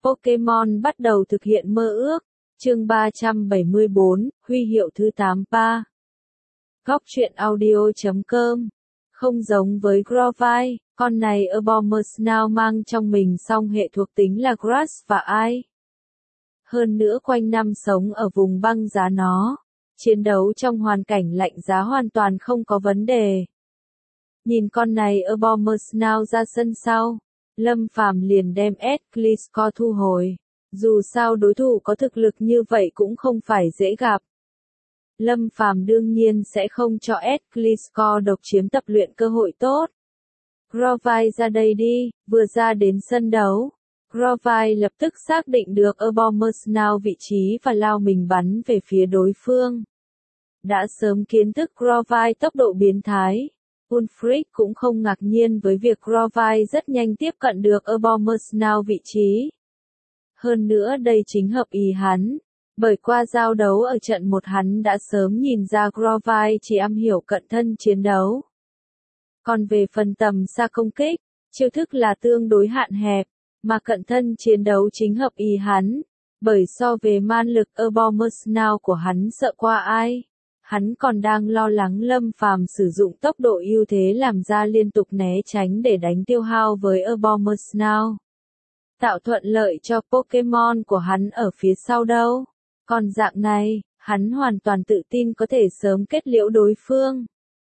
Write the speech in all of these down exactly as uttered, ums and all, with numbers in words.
Pokémon bắt đầu thực hiện mơ ước. Chương ba trăm bảy mươi bốn, huy hiệu thứ tám ba. Góc truyện audio chấm com. Không giống với Grovyle, con này Abomasnow mang trong mình song hệ thuộc tính là Grass và Ice. Hơn nữa quanh năm sống ở vùng băng giá nó, chiến đấu trong hoàn cảnh lạnh giá hoàn toàn không có vấn đề. Nhìn con này Abomasnow ra sân sau, Lâm Phàm liền đem Gliscor thu hồi. Dù sao đối thủ có thực lực như vậy cũng không phải dễ gặp. Lâm Phàm đương nhiên sẽ không cho Gliscor độc chiếm tập luyện cơ hội tốt. Grovyle ra đây đi, vừa ra đến sân đấu. Grovyle lập tức xác định được Abomasnow vị trí và lao mình bắn về phía đối phương. Đã sớm kiến thức Grovyle tốc độ biến thái. Ulfric cũng không ngạc nhiên với việc Grovyle rất nhanh tiếp cận được Abomasnow vị trí. Hơn nữa đây chính hợp ý hắn, bởi qua giao đấu ở trận một hắn đã sớm nhìn ra Grovyle chỉ am hiểu cận thân chiến đấu. Còn về phần tầm xa công kích, chiêu thức là tương đối hạn hẹp, mà cận thân chiến đấu chính hợp ý hắn, bởi so về man lực Abomasnow của hắn sợ qua ai. Hắn còn đang lo lắng Lâm Phàm sử dụng tốc độ ưu thế làm ra liên tục né tránh để đánh tiêu hao với Abomasnow. Tạo thuận lợi cho Pokémon của hắn ở phía sau đâu. Còn dạng này, hắn hoàn toàn tự tin có thể sớm kết liễu đối phương.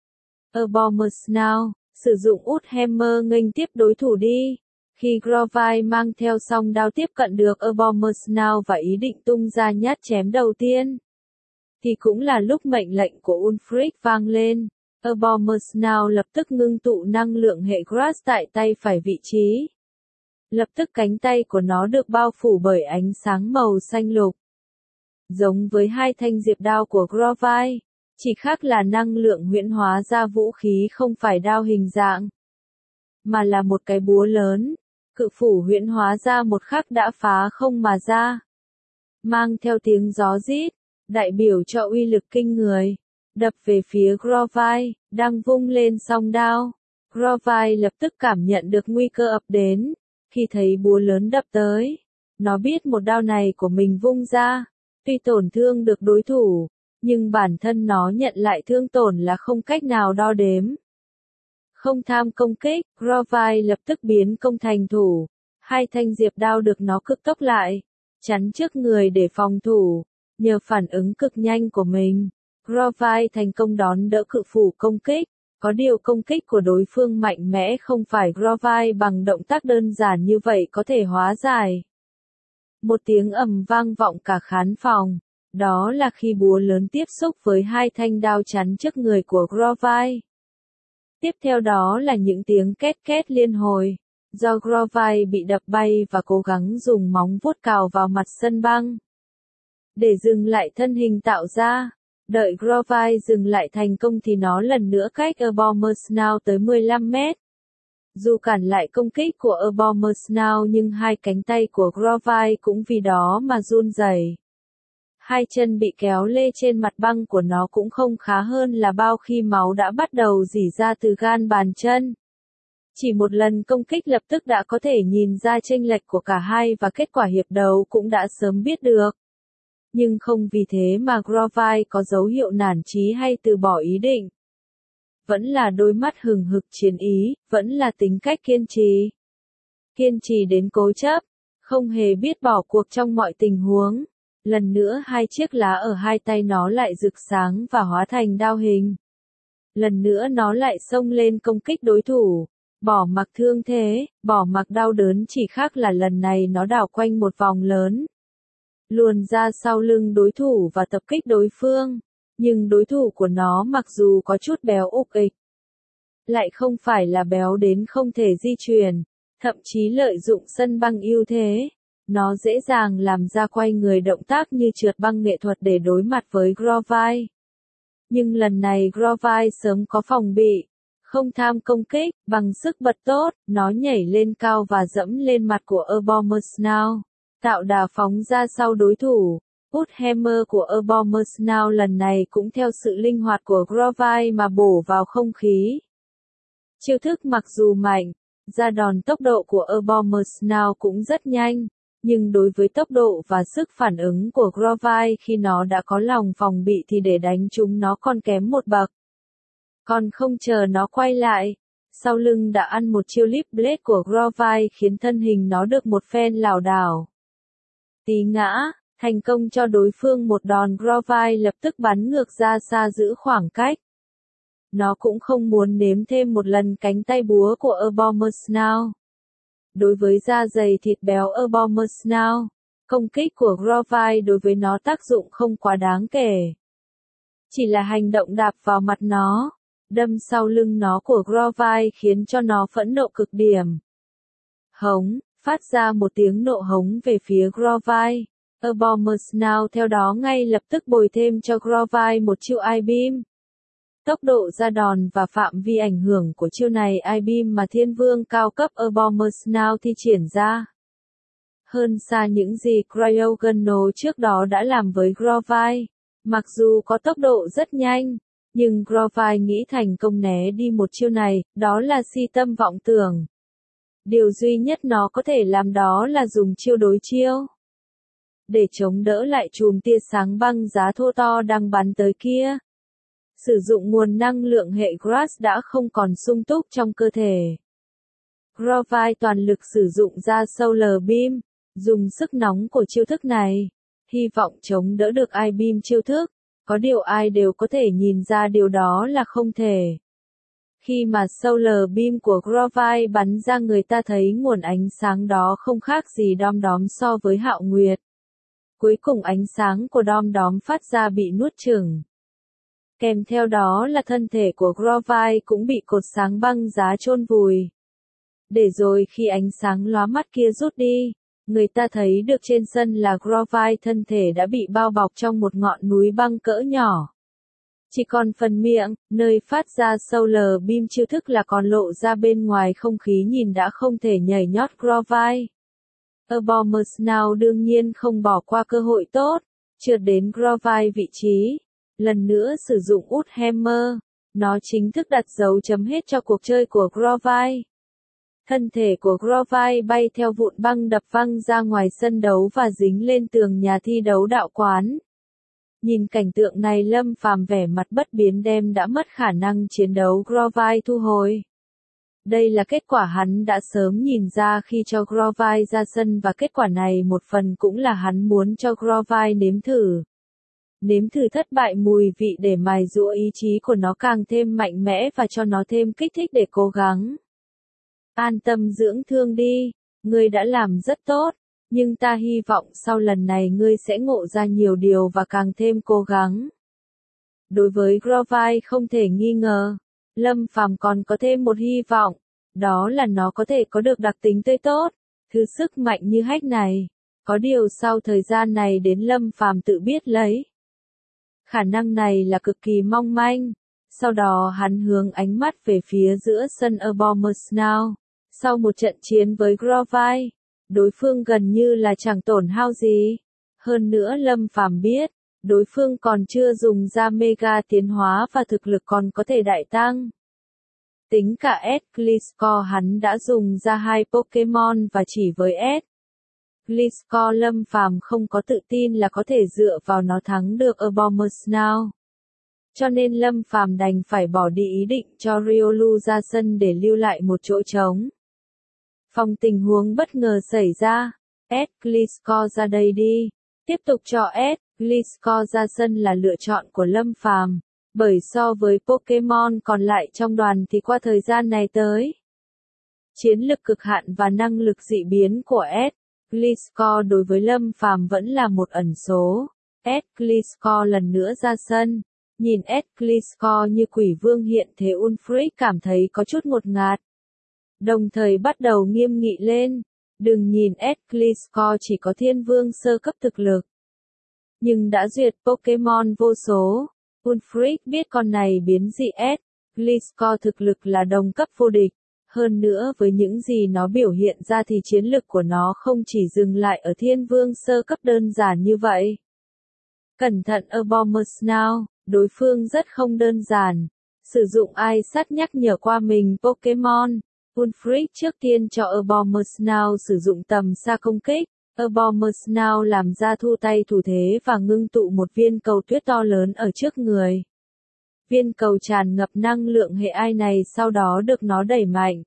Abomasnow, sử dụng Uthammer nghênh tiếp đối thủ đi. Khi Grovyle mang theo song đao tiếp cận được Abomasnow và ý định tung ra nhát chém đầu tiên, thì cũng là lúc mệnh lệnh của Ulfric vang lên. Abomasnow lập tức ngưng tụ năng lượng hệ Grass tại tay phải vị trí. Lập tức cánh tay của nó được bao phủ bởi ánh sáng màu xanh lục. Giống với hai thanh diệp đao của Grovyle, chỉ khác là năng lượng huyễn hóa ra vũ khí không phải đao hình dạng, mà là một cái búa lớn. Cự phủ huyễn hóa ra một khắc đã phá không mà ra, mang theo tiếng gió rít, đại biểu cho uy lực kinh người, đập về phía Grovyle, đang vung lên song đao. Grovyle lập tức cảm nhận được nguy cơ ập đến, khi thấy búa lớn đập tới. Nó biết một đao này của mình vung ra, tuy tổn thương được đối thủ, nhưng bản thân nó nhận lại thương tổn là không cách nào đo đếm. Không tham công kích, Grovyle lập tức biến công thành thủ. Hai thanh diệp đao được nó cực tốc lại, chắn trước người để phòng thủ. Nhờ phản ứng cực nhanh của mình, Grovyle thành công đón đỡ cự phủ công kích. Có điều công kích của đối phương mạnh mẽ không phải Grovyle bằng động tác đơn giản như vậy có thể hóa giải. Một tiếng ầm vang vọng cả khán phòng. Đó là khi búa lớn tiếp xúc với hai thanh đao chắn trước người của Grovyle. Tiếp theo đó là những tiếng két két liên hồi. Do Grovyle bị đập bay và cố gắng dùng móng vuốt cào vào mặt sân băng để dừng lại thân hình tạo ra. Đợi Grovyle dừng lại thành công thì nó lần nữa cách Abomasnow tới mười lăm mét. Dù cản lại công kích của Abomasnow nhưng hai cánh tay của Grovyle cũng vì đó mà run rẩy. Hai chân bị kéo lê trên mặt băng của nó cũng không khá hơn là bao khi máu đã bắt đầu rỉ ra từ gan bàn chân. Chỉ một lần công kích lập tức đã có thể nhìn ra chênh lệch của cả hai và kết quả hiệp đấu cũng đã sớm biết được. Nhưng không vì thế mà Grovyle có dấu hiệu nản chí hay từ bỏ ý định. Vẫn là đôi mắt hừng hực chiến ý, vẫn là tính cách kiên trì. Kiên trì đến cố chấp, không hề biết bỏ cuộc trong mọi tình huống. Lần nữa hai chiếc lá ở hai tay nó lại rực sáng và hóa thành đao hình. Lần nữa nó lại xông lên công kích đối thủ. Bỏ mặc thương thế, bỏ mặc đau đớn chỉ khác là lần này nó đảo quanh một vòng lớn. Luồn ra sau lưng đối thủ và tập kích đối phương. Nhưng đối thủ của nó mặc dù có chút béo ục ịch, lại không phải là béo đến không thể di chuyển, thậm chí lợi dụng sân băng ưu thế. Nó dễ dàng làm ra quay người động tác như trượt băng nghệ thuật để đối mặt với Grovyle. Nhưng lần này Grovyle sớm có phòng bị, không tham công kích, bằng sức bật tốt, nó nhảy lên cao và dẫm lên mặt của Abomasnow, tạo đà phóng ra sau đối thủ. Uthammer của Abomasnow lần này cũng theo sự linh hoạt của Grovyle mà bổ vào không khí. Chiêu thức mặc dù mạnh, ra đòn tốc độ của Abomasnow cũng rất nhanh, Nhưng đối với tốc độ và sức phản ứng của Grovyle khi nó đã có lòng phòng bị thì để đánh chúng nó còn kém một bậc. Còn không chờ nó quay lại, sau lưng đã ăn một chiêu Leap Blade của Grovyle khiến thân hình nó được một phen lảo đảo. Tí ngã, thành công cho đối phương một đòn. Grovyle lập tức bắn ngược ra xa giữ khoảng cách. Nó cũng không muốn nếm thêm một lần cánh tay búa của Abomasnow. Đối với da dày thịt béo Abomasnow, công kích của Grovyle đối với nó tác dụng không quá đáng kể. Chỉ là hành động đạp vào mặt nó, đâm sau lưng nó của Grovyle khiến cho nó phẫn nộ cực điểm. Hống, phát ra một tiếng nộ hống về phía Grovyle. Abomasnow theo đó ngay lập tức bồi thêm cho Grovyle một chiêu I-beam. Tốc độ ra đòn và phạm vi ảnh hưởng của chiêu này I-beam mà thiên vương cao cấp Abomasnow thi triển ra. Hơn xa những gì Cryogonal trước đó đã làm với Grovyle. Mặc dù có tốc độ rất nhanh, nhưng Grovyle nghĩ thành công né đi một chiêu này, đó là si tâm vọng tưởng. Điều duy nhất nó có thể làm đó là dùng chiêu đối chiêu. Để chống đỡ lại chùm tia sáng băng giá thô to đang bắn tới kia. Sử dụng nguồn năng lượng hệ Grass đã không còn sung túc trong cơ thể. Grovyle toàn lực sử dụng ra Solar Beam, dùng sức nóng của chiêu thức này, hy vọng chống đỡ được I-beam chiêu thức. Có điều ai đều có thể nhìn ra điều đó là không thể. Khi mà Solar Beam của Grovyle bắn ra người ta thấy nguồn ánh sáng đó không khác gì đom đóm so với Hạo Nguyệt. Cuối cùng ánh sáng của đom đóm phát ra bị nuốt chửng. Kèm theo đó là thân thể của Grovyle cũng bị cột sáng băng giá chôn vùi. Để rồi khi ánh sáng lóa mắt kia rút đi, người ta thấy được trên sân là Grovyle thân thể đã bị bao bọc trong một ngọn núi băng cỡ nhỏ. Chỉ còn phần miệng, nơi phát ra Solar Beam chiêu thức là còn lộ ra bên ngoài không khí nhìn đã không thể nhảy nhót Grovyle. Abomasnow đương nhiên không bỏ qua cơ hội tốt, trượt đến Grovyle vị trí. Lần nữa sử dụng út Hammer, nó chính thức đặt dấu chấm hết cho cuộc chơi của Grovyle. Thân thể của Grovyle bay theo vụn băng đập văng ra ngoài sân đấu và dính lên tường nhà thi đấu đạo quán. Nhìn cảnh tượng này Lâm Phàm vẻ mặt bất biến đem đã mất khả năng chiến đấu Grovyle thu hồi. Đây là kết quả hắn đã sớm nhìn ra khi cho Grovyle ra sân và kết quả này một phần cũng là hắn muốn cho Grovyle nếm thử. Nếm thử thất bại mùi vị để mài giũa ý chí của nó càng thêm mạnh mẽ và cho nó thêm kích thích để cố gắng. An tâm dưỡng thương đi, ngươi đã làm rất tốt, nhưng ta hy vọng sau lần này ngươi sẽ ngộ ra nhiều điều và càng thêm cố gắng. Đối với Grovyle không thể nghi ngờ, Lâm Phàm còn có thêm một hy vọng, đó là nó có thể có được đặc tính tươi tốt, thứ sức mạnh như hách này. Có điều sau thời gian này đến Lâm Phàm tự biết lấy. Khả năng này là cực kỳ mong manh. Sau đó hắn hướng ánh mắt về phía giữa sân Abomasnow. Sau một trận chiến với Grovyle, đối phương gần như là chẳng tổn hao gì. Hơn nữa Lâm Phàm biết, đối phương còn chưa dùng ra mega tiến hóa và thực lực còn có thể đại tăng. Tính cả S. Gliscor hắn đã dùng ra hai Pokemon và chỉ với S. Gliscor Lâm Phàm không có tự tin là có thể dựa vào nó thắng được Abomasnow. Cho nên Lâm Phàm đành phải bỏ đi ý định cho Riolu ra sân để lưu lại một chỗ trống. Phòng tình huống bất ngờ xảy ra, S. Gliscor ra đây đi. Tiếp tục cho S. Gliscor ra sân là lựa chọn của Lâm Phàm, bởi so với Pokemon còn lại trong đoàn thì qua thời gian này tới, chiến lực cực hạn và năng lực dị biến của S. Gliscor đối với Lâm Phàm vẫn là một ẩn số. S. Gliscor lần nữa ra sân, nhìn S. Gliscor như quỷ vương hiện thế Ulfric cảm thấy có chút ngột ngạt. Đồng thời bắt đầu nghiêm nghị lên, đừng nhìn S. Gliscor chỉ có thiên vương sơ cấp thực lực, nhưng đã duyệt Pokemon vô số. Ulfric biết con này biến dị S. Gliscor thực lực là đồng cấp vô địch. Hơn nữa với những gì nó biểu hiện ra thì chiến lực của nó không chỉ dừng lại ở thiên vương sơ cấp đơn giản như vậy. Cẩn thận Abomasnow, đối phương rất không đơn giản. Sử dụng ai sát nhắc nhở qua mình Pokemon. Ulfric trước tiên cho Abomasnow sử dụng tầm xa công kích, Abomasnow làm ra thu tay thủ thế và ngưng tụ một viên cầu tuyết to lớn ở trước người. Viên cầu tràn ngập năng lượng hệ ai này sau đó được nó đẩy mạnh,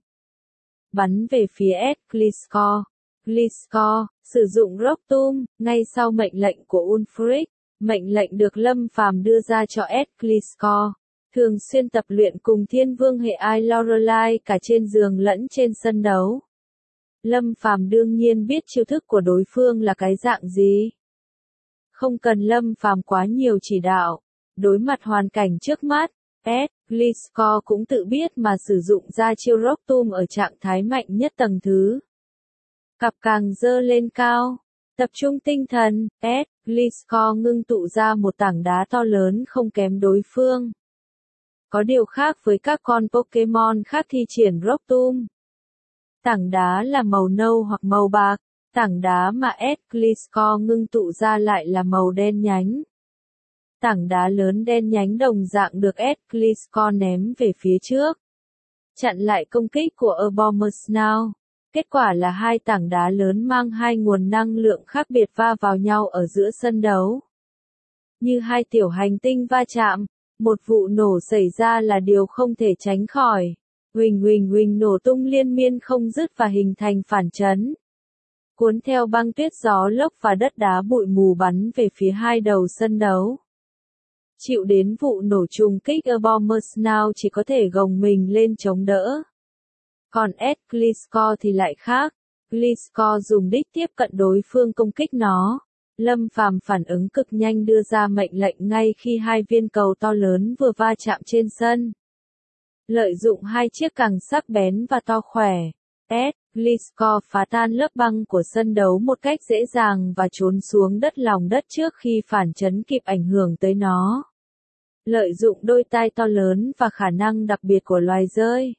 bắn về phía Ed Gliscor. Gliscor sử dụng Rock Tomb, ngay sau mệnh lệnh của Ulfric. Mệnh lệnh được Lâm Phàm đưa ra cho Ed Gliscor, thường xuyên tập luyện cùng Thiên Vương hệ ai Lorelai cả trên giường lẫn trên sân đấu. Lâm Phàm đương nhiên biết chiêu thức của đối phương là cái dạng gì. Không cần Lâm Phàm quá nhiều chỉ đạo, đối mặt hoàn cảnh trước mắt, Ed Gliscor cũng tự biết mà sử dụng ra chiêu Rock Tomb ở trạng thái mạnh nhất tầng thứ. Cặp càng giơ lên cao, tập trung tinh thần, Ed Gliscor ngưng tụ ra một tảng đá to lớn không kém đối phương. Có điều khác với các con Pokemon khác thi triển Rock Tomb. Tảng đá là màu nâu hoặc màu bạc, tảng đá mà Ed Gliscor ngưng tụ ra lại là màu đen nhánh. Tảng đá lớn đen nhánh đồng dạng được Ed Gliscor ném về phía trước, chặn lại công kích của Abomasnow. Kết quả là hai tảng đá lớn mang hai nguồn năng lượng khác biệt va vào nhau ở giữa sân đấu. Như hai tiểu hành tinh va chạm, một vụ nổ xảy ra là điều không thể tránh khỏi. Huỳnh huỳnh huỳnh nổ tung liên miên không dứt và hình thành phản chấn, cuốn theo băng tuyết gió lốc và đất đá bụi mù bắn về phía hai đầu sân đấu. Chịu đến vụ nổ trùng kích, Abomasnow chỉ có thể gồng mình lên chống đỡ. Còn Ed Gliscor thì lại khác. Gliscor dùng đích tiếp cận đối phương công kích nó. Lâm Phàm phản ứng cực nhanh đưa ra mệnh lệnh ngay khi hai viên cầu to lớn vừa va chạm trên sân. Lợi dụng hai chiếc càng sắc bén và to khỏe, Ed Gliscor phá tan lớp băng của sân đấu một cách dễ dàng và trốn xuống đất lòng đất trước khi phản chấn kịp ảnh hưởng tới nó. Lợi dụng đôi tai to lớn và khả năng đặc biệt của loài dơi,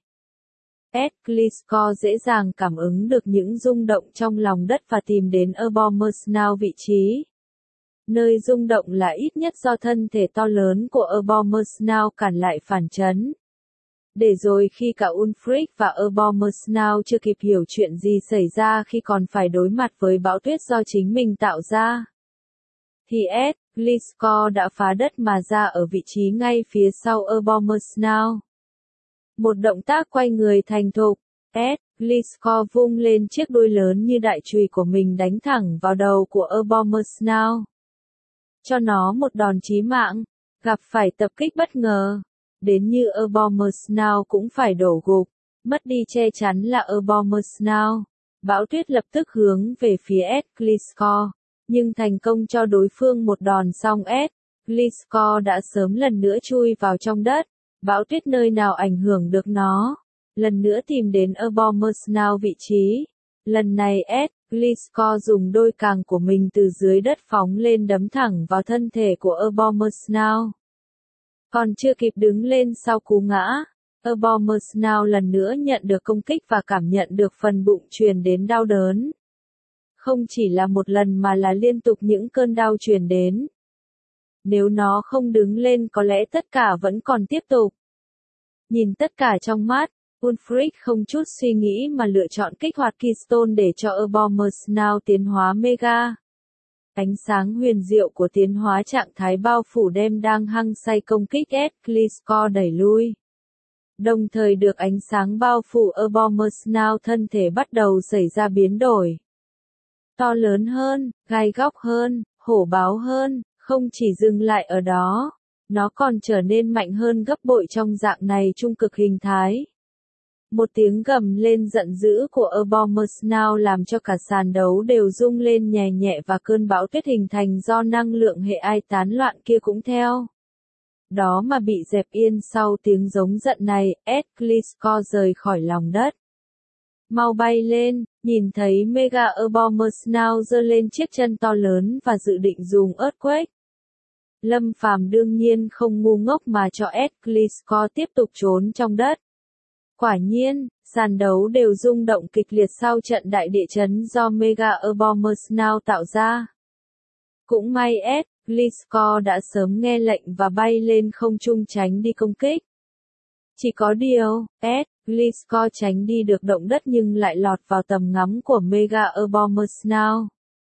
Ed Gliscor dễ dàng cảm ứng được những rung động trong lòng đất và tìm đến Abomasnow vị trí. Nơi rung động là ít nhất do thân thể to lớn của Abomasnow cản lại phản chấn. Để rồi khi cả Ulfric và Abomasnow chưa kịp hiểu chuyện gì xảy ra khi còn phải đối mặt với bão tuyết do chính mình tạo ra, thì Ed Gliscor đã phá đất mà ra ở vị trí ngay phía sau Abomasnow. Một động tác quay người thành thục, Ed Gliscor vung lên chiếc đuôi lớn như đại chùy của mình đánh thẳng vào đầu của Abomasnow, cho nó một đòn chí mạng. Gặp phải tập kích bất ngờ, đến như Abomasnow cũng phải đổ gục, mất đi che chắn là Abomasnow. Bão tuyết lập tức hướng về phía Ed Gliscor, nhưng thành công cho đối phương một đòn xong Ed Gliscor đã sớm lần nữa chui vào trong đất. Bão tuyết nơi nào ảnh hưởng được nó, lần nữa tìm đến Abomasnow vị trí. Lần này Ed Gliscor dùng đôi càng của mình từ dưới đất phóng lên đấm thẳng vào thân thể của Abomasnow. Còn chưa kịp đứng lên sau cú ngã, Abomasnow lần nữa nhận được công kích và cảm nhận được phần bụng truyền đến đau đớn. Không chỉ là một lần mà là liên tục những cơn đau truyền đến. Nếu nó không đứng lên có lẽ tất cả vẫn còn tiếp tục. Nhìn tất cả trong mắt, Ulfric không chút suy nghĩ mà lựa chọn kích hoạt Keystone để cho Abomasnow tiến hóa Mega. Ánh sáng huyền diệu của tiến hóa trạng thái bao phủ đem đang hăng say công kích Ed Gliscor đẩy lui. Đồng thời được ánh sáng bao phủ Abomasnow thân thể bắt đầu xảy ra biến đổi. To lớn hơn, gai góc hơn, hổ báo hơn. Không chỉ dừng lại ở đó, nó còn trở nên mạnh hơn gấp bội trong dạng này trung cực hình thái. Một tiếng gầm lên giận dữ của Abomasnow làm cho cả sàn đấu đều rung lên nhẹ nhẹ và cơn bão tuyết hình thành do năng lượng hệ ai tán loạn kia cũng theo đó mà bị dẹp yên. Sau tiếng giống giận này, Ed Gliscor rời khỏi lòng đất. Mau bay lên, nhìn thấy Mega Abomasnow giơ lên chiếc chân to lớn và dự định dùng Earthquake. Lâm Phàm đương nhiên không ngu ngốc mà cho Ed Gliscor tiếp tục trốn trong đất. Quả nhiên, sàn đấu đều rung động kịch liệt sau trận đại địa chấn do Mega Abomasnow tạo ra. Cũng may Ed Gliscor đã sớm nghe lệnh và bay lên không trung tránh đi công kích. Chỉ có điều, Ed Gliscor tránh đi được động đất nhưng lại lọt vào tầm ngắm của Mega Abomasnow.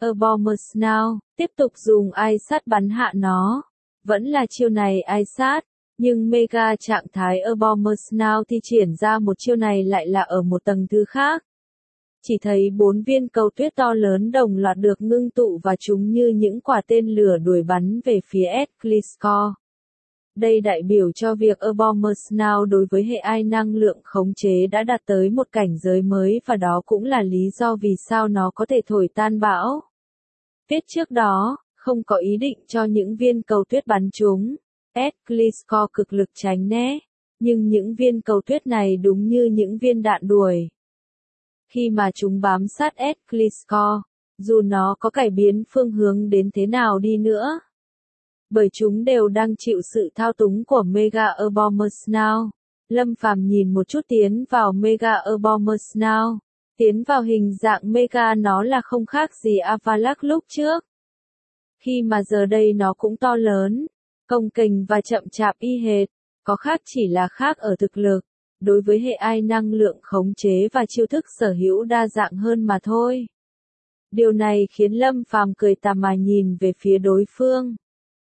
Abomasnow, tiếp tục dùng ai sát bắn hạ nó. Vẫn là chiêu này ai sát, nhưng Mega trạng thái Abomasnow thi triển ra một chiêu này lại là ở một tầng thứ khác. Chỉ thấy bốn viên cầu tuyết to lớn đồng loạt được ngưng tụ và chúng như những quả tên lửa đuổi bắn về phía Gliscor. Đây đại biểu cho việc Abomasnow đối với hệ ai năng lượng khống chế đã đạt tới một cảnh giới mới và đó cũng là lý do vì sao nó có thể thổi tan bão. Viết trước đó, không có ý định cho những viên cầu tuyết bắn chúng. Gliscor cực lực tránh né, nhưng những viên cầu tuyết này đúng như những viên đạn đuổi. Khi mà chúng bám sát Gliscor, dù nó có cải biến phương hướng đến thế nào đi nữa, bởi chúng đều đang chịu sự thao túng của Mega Abomasnow. Lâm Phàm nhìn một chút tiến vào Mega Abomasnow, tiến vào hình dạng Mega nó là không khác gì Avalak lúc trước. Khi mà giờ đây nó cũng to lớn, cồng kềnh và chậm chạp y hệt, có khác chỉ là khác ở thực lực, đối với hệ ai năng lượng khống chế và chiêu thức sở hữu đa dạng hơn mà thôi. Điều này khiến Lâm Phàm cười tà mà nhìn về phía đối phương.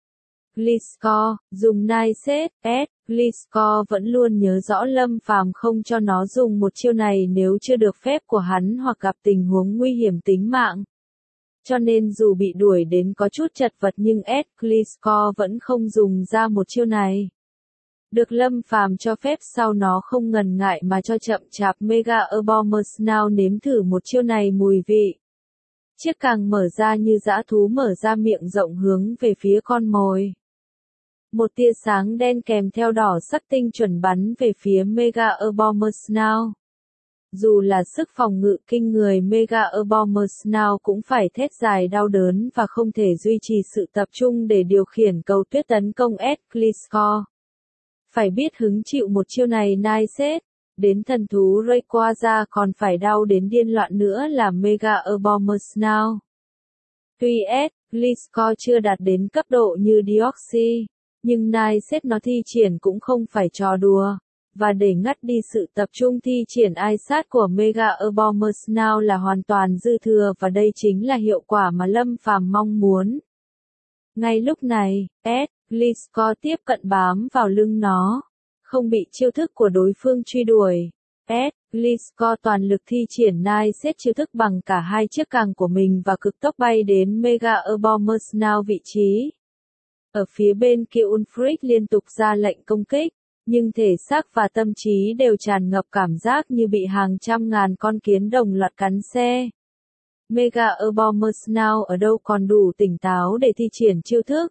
Gliscor, dùng nai set, S, Gliscor vẫn luôn nhớ rõ Lâm Phàm không cho nó dùng một chiêu này nếu chưa được phép của hắn hoặc gặp tình huống nguy hiểm tính mạng. Cho nên dù bị đuổi đến có chút chật vật nhưng S, Gliscor vẫn không dùng ra một chiêu này. Được Lâm Phàm cho phép sau nó không ngần ngại mà cho chậm chạp Mega Abomasnow nếm thử một chiêu này mùi vị. Chiếc càng mở ra như dã thú mở ra miệng rộng hướng về phía con mồi. Một tia sáng đen kèm theo đỏ sắc tinh chuẩn bắn về phía Mega Abomasnow. Dù là sức phòng ngự kinh người Mega Abomasnow cũng phải thét dài đau đớn và không thể duy trì sự tập trung để điều khiển cầu tuyết tấn công Gliscor. Phải biết hứng chịu một chiêu này nai xét, đến thần thú Rayquaza còn phải đau đến điên loạn nữa là Mega Abomasnow. Tuy S, Gliscor chưa đạt đến cấp độ như Deoxys, nhưng nai xét nó thi triển cũng không phải trò đùa, và để ngắt đi sự tập trung thi triển ai sát của Mega Abomasnow là hoàn toàn dư thừa và đây chính là hiệu quả mà Lâm Phàm mong muốn. Ngay lúc này, S, Gliscor tiếp cận bám vào lưng nó, không bị chiêu thức của đối phương truy đuổi. S, Gliscor toàn lực thi triển nai xét chiêu thức bằng cả hai chiếc càng của mình và cực tốc bay đến Mega Abomasnow vị trí. Ở phía bên kia Ulfric liên tục ra lệnh công kích, nhưng thể xác và tâm trí đều tràn ngập cảm giác như bị hàng trăm ngàn con kiến đồng loạt cắn xe. Mega Abomasnow ở đâu còn đủ tỉnh táo để thi triển chiêu thức.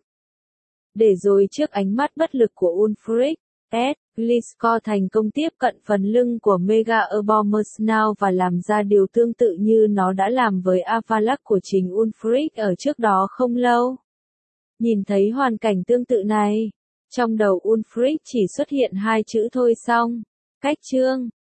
Để rồi trước ánh mắt bất lực của Ulfric, S, Gliscor thành công tiếp cận phần lưng của Mega Abomasnow và làm ra điều tương tự như nó đã làm với Avalak của chính Ulfric ở trước đó không lâu. Nhìn thấy hoàn cảnh tương tự này, trong đầu Ulfric chỉ xuất hiện hai chữ thôi xong. Cách chương